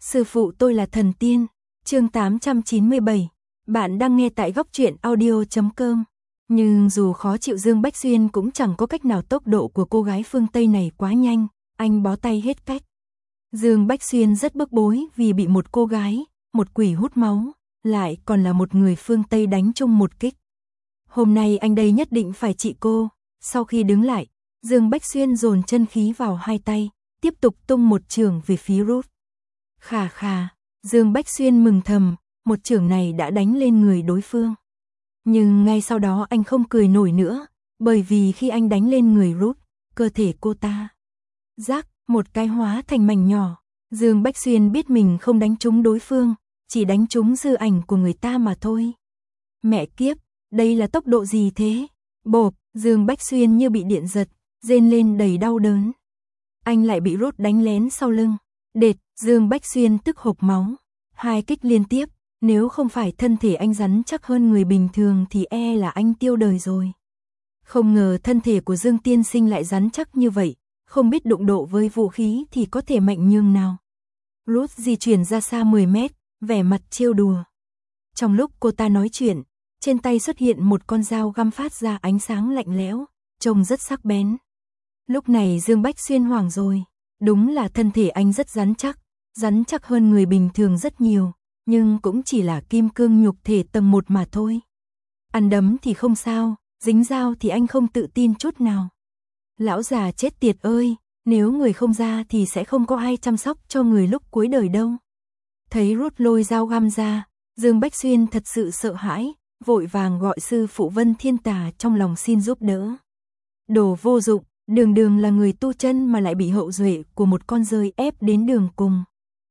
Sư phụ tôi là thần tiên. Chương 897. Bạn đang nghe tại góc truyện audio.com. Nhưng dù khó chịu, Dương Bách Xuyên cũng chẳng có cách nào, tốc độ của cô gái phương Tây này quá nhanh, anh bó tay hết cách. Dương Bách Xuyên rất bức bối vì bị một cô gái, một quỷ hút máu, lại còn là một người phương Tây đánh chung một kích. Hôm nay anh đây nhất định phải trị cô. Sau khi đứng lại, Dương Bách Xuyên dồn chân khí vào hai tay, tiếp tục tung một chưởng về phía Ruth. Khà khà, Dương Bách Xuyên mừng thầm, một chưởng này đã đánh lên người đối phương. Nhưng ngay sau đó anh không cười nổi nữa, bởi vì khi anh đánh lên người Ruth, cơ thể cô ta rác, một cái hóa thành mảnh nhỏ. Dương Bách Xuyên biết mình không đánh trúng đối phương, chỉ đánh trúng dư ảnh của người ta mà thôi. Mẹ kiếp, đây là tốc độ gì thế? Bộp, Dương Bách Xuyên như bị điện giật, rên lên đầy đau đớn. Anh lại bị Ruth đánh lén sau lưng. Đệt, Dương Bách Xuyên tức hộc máu. Hai kích liên tiếp, nếu không phải thân thể anh rắn chắc hơn người bình thường thì e là anh tiêu đời rồi. Không ngờ thân thể của Dương tiên sinh lại rắn chắc như vậy, không biết đụng độ với vũ khí thì có thể mạnh nhường nào. Ruth di chuyển ra xa 10 mét, vẻ mặt trêu đùa. Trong lúc cô ta nói chuyện, trên tay xuất hiện một con dao găm phát ra ánh sáng lạnh lẽo, trông rất sắc bén. Lúc này Dương Bách Xuyên hoảng rồi, đúng là thân thể anh rất rắn chắc hơn người bình thường rất nhiều, nhưng cũng chỉ là kim cương nhục thể tầng 1 mà thôi. Ăn đấm thì không sao, dính dao thì anh không tự tin chút nào. Lão già chết tiệt ơi, nếu người không ra thì sẽ không có ai chăm sóc cho người lúc cuối đời đâu. Thấy Ruth lôi dao găm ra, Dương Bách Xuyên thật sự sợ hãi, vội vàng gọi sư phụ Vân Thiên Tà trong lòng xin giúp đỡ. Đồ vô dụng, đường là người tu chân mà lại bị hậu duệ của một con rơi ép đến đường cùng.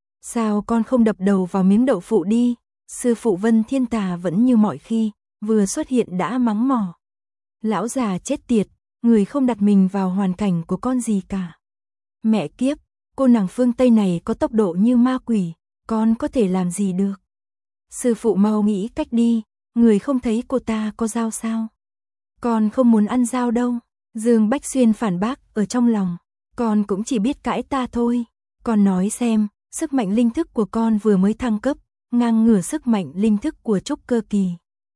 Sao con không đập đầu vào miếng đậu phụ đi? Sư phụ Vân Thiên Tà vẫn như mọi khi, vừa xuất hiện đã mắng mỏ. Lão già chết tiệt, người không đặt mình vào hoàn cảnh của con gì cả. Mẹ kiếp, cô nàng phương Tây này có tốc độ như ma quỷ, con có thể làm gì được? Sư phụ mau nghĩ cách đi, người không thấy cô ta có dao sao? Con không muốn ăn dao đâu. Dương Bách Xuyên phản bác ở trong lòng, con cũng chỉ biết cãi ta thôi. Con nói xem, sức mạnh linh thức của con vừa mới thăng cấp, ngang ngửa sức mạnh linh thức của trúc cơ kỳ.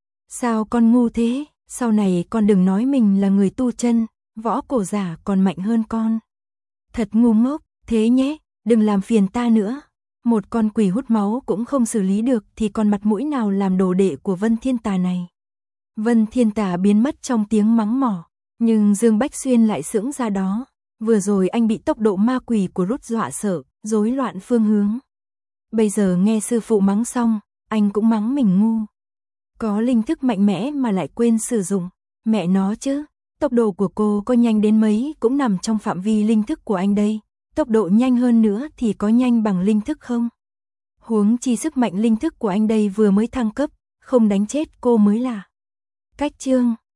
Sao con ngu thế? Sau này con đừng nói mình là người tu chân, võ cổ giả còn mạnh hơn con. Thật ngu ngốc, thế nhé, đừng làm phiền ta nữa. Một con quỷ hút máu cũng không xử lý được thì còn mặt mũi nào làm đồ đệ của Vân Thiên Tà này. Vân Thiên Tà biến mất trong tiếng mắng mỏ, nhưng Dương Bách Xuyên lại sững ra đó. Vừa rồi anh bị tốc độ ma quỷ của Ruth dọa sợ, rối loạn phương hướng. Bây giờ nghe sư phụ mắng xong, anh cũng mắng mình ngu. Có linh thức mạnh mẽ mà lại quên sử dụng. Mẹ nó chứ, tốc độ của cô có nhanh đến mấy cũng nằm trong phạm vi linh thức của anh đây. Tốc độ nhanh hơn nữa thì có nhanh bằng linh thức không? Huống chi sức mạnh linh thức của anh đây vừa mới thăng cấp, không đánh chết cô mới là. Cách chương